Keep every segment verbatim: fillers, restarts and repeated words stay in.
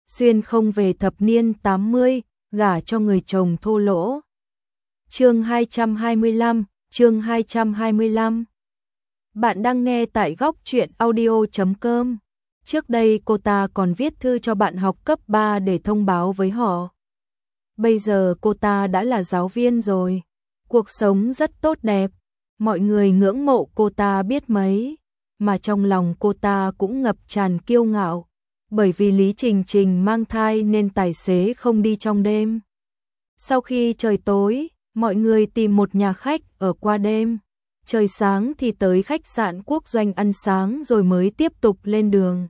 xuyên không về thập niên tám mươi, gả cho người chồng thô lỗ. Chương hai trăm hai mươi lăm, chương hai trăm hai mươi lăm. Bạn đang nghe tại góc truyện audio chấm com. Trước đây cô ta còn viết thư cho bạn học cấp ba để thông báo với họ. Bây giờ cô ta đã là giáo viên rồi, cuộc sống rất tốt đẹp, mọi người ngưỡng mộ cô ta biết mấy, mà trong lòng cô ta cũng ngập tràn kiêu ngạo, bởi vì Lý Trình Trình mang thai nên tài xế không đi trong đêm. Sau khi trời tối, mọi người tìm một nhà khách ở qua đêm, trời sáng thì tới khách sạn Quốc Doanh ăn sáng rồi mới tiếp tục lên đường.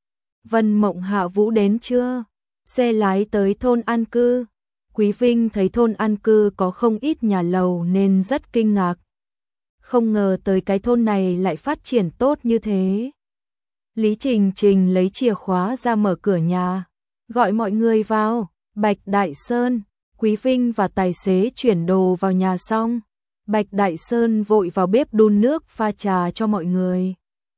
Vân Mộng Hạ Vũ đến chưa? Xe lái tới thôn an cư. Quý Vinh thấy thôn an cư có không ít nhà lầu nên rất kinh ngạc. Không ngờ tới cái thôn này lại phát triển tốt như thế. Lý Trình Trình lấy chìa khóa ra mở cửa nhà, gọi mọi người vào. Bạch Đại Sơn, Quý Vinh và tài xế chuyển đồ vào nhà xong, Bạch Đại Sơn vội vào bếp đun nước pha trà cho mọi người.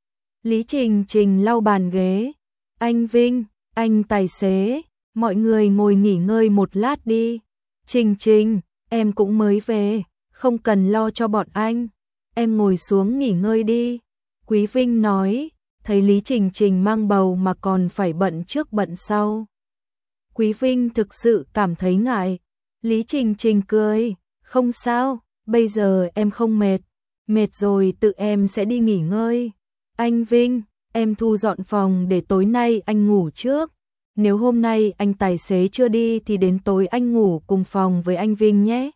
Lý Trình Trình lau bàn ghế. Anh Vinh, anh tài xế, mọi người ngồi nghỉ ngơi một lát đi. Trình Trình, em cũng mới về, không cần lo cho bọn anh. Em ngồi xuống nghỉ ngơi đi. Quý Vinh nói, thấy Lý Trình Trình mang bầu mà còn phải bận trước bận sau. Quý Vinh thực sự cảm thấy ngại. Lý Trình Trình cười, không sao, bây giờ em không mệt. Mệt rồi tự em sẽ đi nghỉ ngơi. Anh Vinh, em thu dọn phòng để tối nay anh ngủ trước. Nếu hôm nay anh tài xế chưa đi thì đến tối anh ngủ cùng phòng với anh Vinh nhé.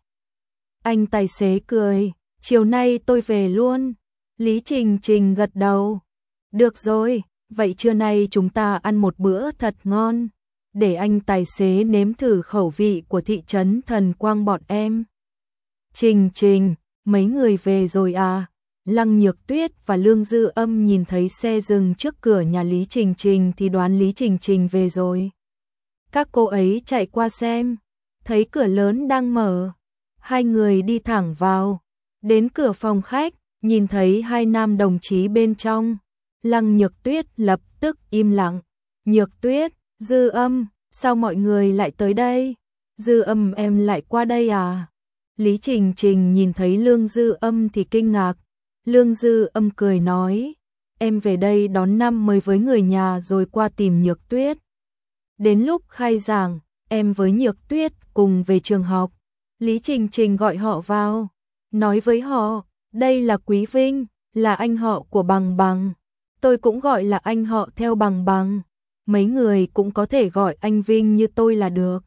Anh tài xế cười, chiều nay tôi về luôn. Lý Trình Trình gật đầu. Được rồi, vậy trưa nay chúng ta ăn một bữa thật ngon, để anh tài xế nếm thử khẩu vị của thị trấn Thần Quang bọn em. Trình Trình, mấy người về rồi à? Lăng Nhược Tuyết và Lương Dư Âm nhìn thấy xe dừng trước cửa nhà Lý Trình Trình thì đoán Lý Trình Trình về rồi. Các cô ấy chạy qua xem, thấy cửa lớn đang mở, hai người đi thẳng vào. Đến cửa phòng khách, nhìn thấy hai nam đồng chí bên trong. Lăng Nhược Tuyết lập tức im lặng. Nhược Tuyết, Dư Âm, sao mọi người lại tới đây? Dư Âm em lại qua đây à? Lý Trình Trình nhìn thấy Lương Dư Âm thì kinh ngạc. Lương Dư Âm cười nói, em về đây đón năm mới với người nhà rồi qua tìm Nhược Tuyết. Đến lúc khai giảng, em với Nhược Tuyết cùng về trường học. Lý Trình Trình gọi họ vào, nói với họ, đây là Quý Vinh, là anh họ của Bằng Bằng. Tôi cũng gọi là anh họ theo Bằng Bằng. Mấy người cũng có thể gọi anh Vinh như tôi là được.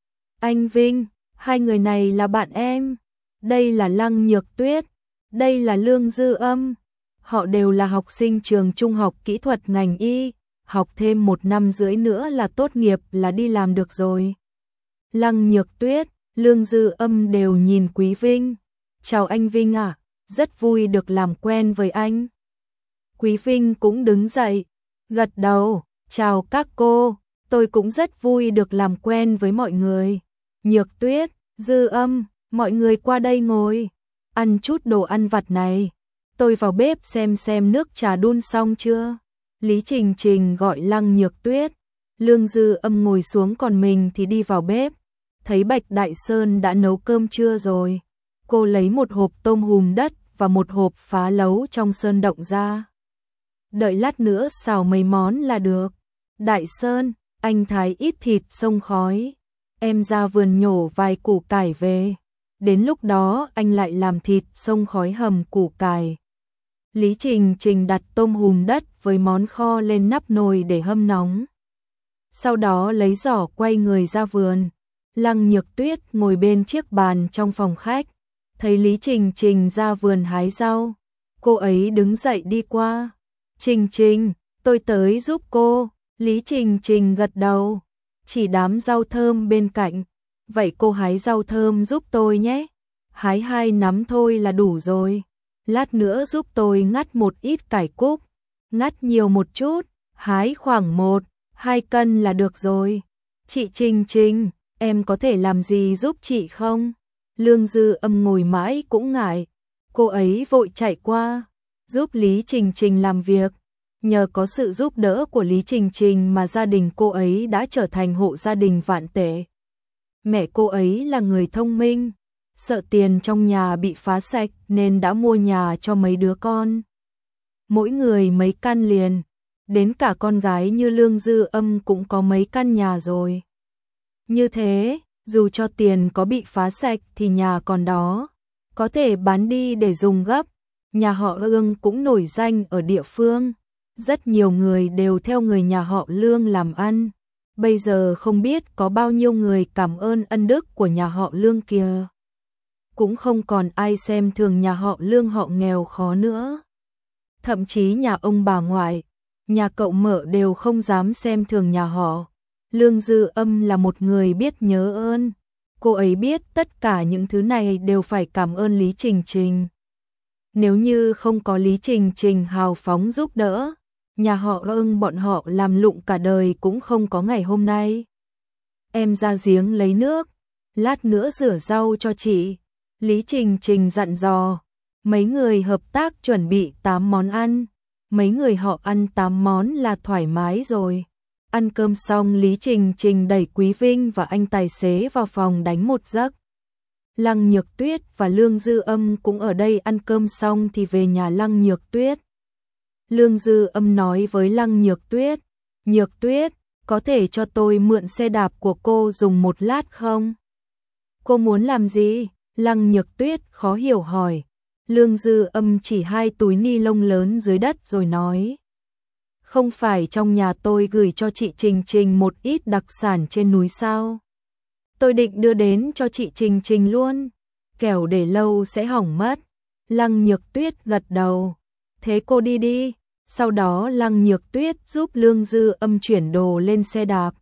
Anh Vinh, hai người này là bạn em. Đây là Lăng Nhược Tuyết. Đây là Lương Dư Âm. Họ đều là học sinh trường trung học kỹ thuật ngành y, học thêm một năm rưỡi nữa là tốt nghiệp là đi làm được rồi. Lăng Nhược Tuyết, Lương Dư Âm đều nhìn Quý Vinh. Chào anh Vinh à, rất vui được làm quen với anh. Quý Vinh cũng đứng dậy, gật đầu, chào các cô, tôi cũng rất vui được làm quen với mọi người. Nhược Tuyết, Dư Âm, mọi người qua đây ngồi, ăn chút đồ ăn vặt này. Tôi vào bếp xem xem nước trà đun xong chưa. Lý Trình Trình gọi Lăng Nhược Tuyết. Lương Dư Âm ngồi xuống còn mình thì đi vào bếp. Thấy Bạch Đại Sơn đã nấu cơm trưa rồi. Cô lấy một hộp tôm hùm đất và một hộp phá lấu trong sơn động ra. Đợi lát nữa xào mấy món là được. Đại Sơn, anh thái ít thịt xông khói. Em ra vườn nhổ vài củ cải về. Đến lúc đó anh lại làm thịt xông khói hầm củ cải. Lý Trình Trình đặt tôm hùm đất với món kho lên nắp nồi để hâm nóng. Sau đó lấy giỏ quay người ra vườn. Lăng Nhược Tuyết ngồi bên chiếc bàn trong phòng khách. Thấy Lý Trình Trình ra vườn hái rau. Cô ấy đứng dậy đi qua. Trình Trình, tôi tới giúp cô. Lý Trình Trình gật đầu. Chỉ đám rau thơm bên cạnh. Vậy cô hái rau thơm giúp tôi nhé. Hái hai nắm thôi là đủ rồi. Lát nữa giúp tôi ngắt một ít cải cúc. Ngắt nhiều một chút. Hái khoảng một, hai cân là được rồi. Chị Trình Trình, em có thể làm gì giúp chị không? Lương Dư Âm ngồi mãi cũng ngại. Cô ấy vội chạy qua, giúp Lý Trình Trình làm việc. Nhờ có sự giúp đỡ của Lý Trình Trình mà gia đình cô ấy đã trở thành hộ gia đình vạn tệ. Mẹ cô ấy là người thông minh, sợ tiền trong nhà bị phá sạch nên đã mua nhà cho mấy đứa con. Mỗi người mấy căn liền, đến cả con gái như Lương Dư Âm cũng có mấy căn nhà rồi. Như thế, dù cho tiền có bị phá sạch thì nhà còn đó, có thể bán đi để dùng gấp. Nhà họ Lương cũng nổi danh ở địa phương, rất nhiều người đều theo người nhà họ Lương làm ăn. Bây giờ không biết có bao nhiêu người cảm ơn ân đức của nhà họ Lương kìa. Cũng không còn ai xem thường nhà họ Lương họ nghèo khó nữa. Thậm chí nhà ông bà ngoại, nhà cậu Mợ đều không dám xem thường nhà họ. Lương Dư Âm là một người biết nhớ ơn. Cô ấy biết tất cả những thứ này đều phải cảm ơn Lý Trình Trình. Nếu như không có Lý Trình Trình hào phóng giúp đỡ, nhà họ Lương bọn họ làm lụng cả đời cũng không có ngày hôm nay. Em ra giếng lấy nước, lát nữa rửa rau cho chị. Lý Trình Trình dặn dò. Mấy người hợp tác chuẩn bị tám món ăn. Mấy người họ ăn tám món là thoải mái rồi. Ăn cơm xong Lý Trình Trình đẩy Quý Vinh và anh tài xế vào phòng đánh một giấc. Lăng Nhược Tuyết và Lương Dư Âm cũng ở đây ăn cơm xong thì về nhà Lăng Nhược Tuyết. Lương Dư Âm nói với Lăng Nhược Tuyết, Nhược Tuyết, có thể cho tôi mượn xe đạp của cô dùng một lát không? Cô muốn làm gì? Lăng Nhược Tuyết khó hiểu hỏi. Lương Dư Âm chỉ hai túi ni lông lớn dưới đất rồi nói. Không phải trong nhà tôi gửi cho chị Trình Trình một ít đặc sản trên núi sao? Tôi định đưa đến cho chị Trình Trình luôn. Kẻo để lâu sẽ hỏng mất. Lăng Nhược Tuyết gật đầu. Thế cô đi đi. Sau đó Lăng Nhược Tuyết giúp Lương Dư Âm chuyển đồ lên xe đạp.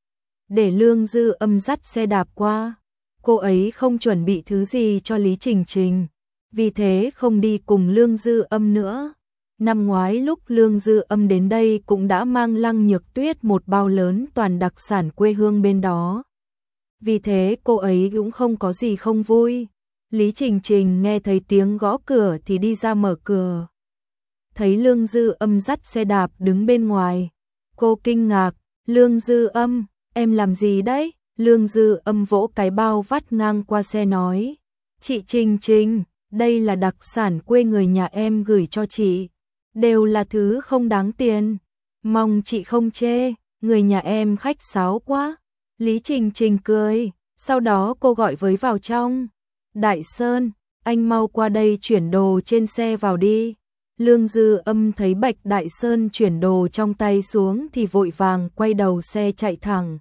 Để Lương Dư Âm dắt xe đạp qua. Cô ấy không chuẩn bị thứ gì cho Lý Trình Trình. Vì thế không đi cùng Lương Dư Âm nữa. Năm ngoái lúc Lương Dư Âm đến đây cũng đã mang Lăng Nhược Tuyết một bao lớn toàn đặc sản quê hương bên đó. Vì thế cô ấy cũng không có gì không vui. Lý Trình Trình nghe thấy tiếng gõ cửa thì đi ra mở cửa. Thấy Lương Dư Âm dắt xe đạp đứng bên ngoài. Cô kinh ngạc, Lương Dư Âm, em làm gì đấy? Lương Dư Âm vỗ cái bao vắt ngang qua xe nói. Chị Trình Trình, đây là đặc sản quê người nhà em gửi cho chị. Đều là thứ không đáng tiền. Mong chị không chê, người nhà em khách sáo quá. Lý Trình Trình cười, sau đó cô gọi với vào trong. Đại Sơn, anh mau qua đây chuyển đồ trên xe vào đi. Lương Dư Âm thấy Bạch Đại Sơn chuyển đồ trong tay xuống thì vội vàng quay đầu xe chạy thẳng.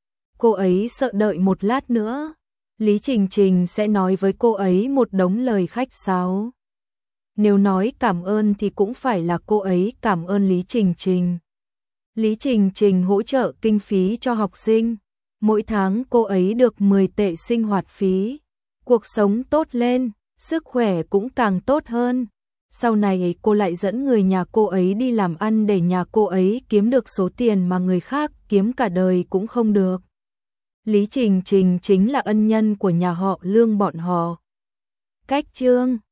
Cô ấy sợ đợi một lát nữa, Lý Trình Trình sẽ nói với cô ấy một đống lời khách sáo. Nếu nói cảm ơn thì cũng phải là cô ấy cảm ơn Lý Trình Trình. Lý Trình Trình hỗ trợ kinh phí cho học sinh. Mỗi tháng cô ấy được mười tệ sinh hoạt phí. Cuộc sống tốt lên, sức khỏe cũng càng tốt hơn. Sau này cô lại dẫn người nhà cô ấy đi làm ăn để nhà cô ấy kiếm được số tiền mà người khác kiếm cả đời cũng không được. Lý Trình Trình chính là ân nhân của nhà họ Lương bọn họ. Cách chương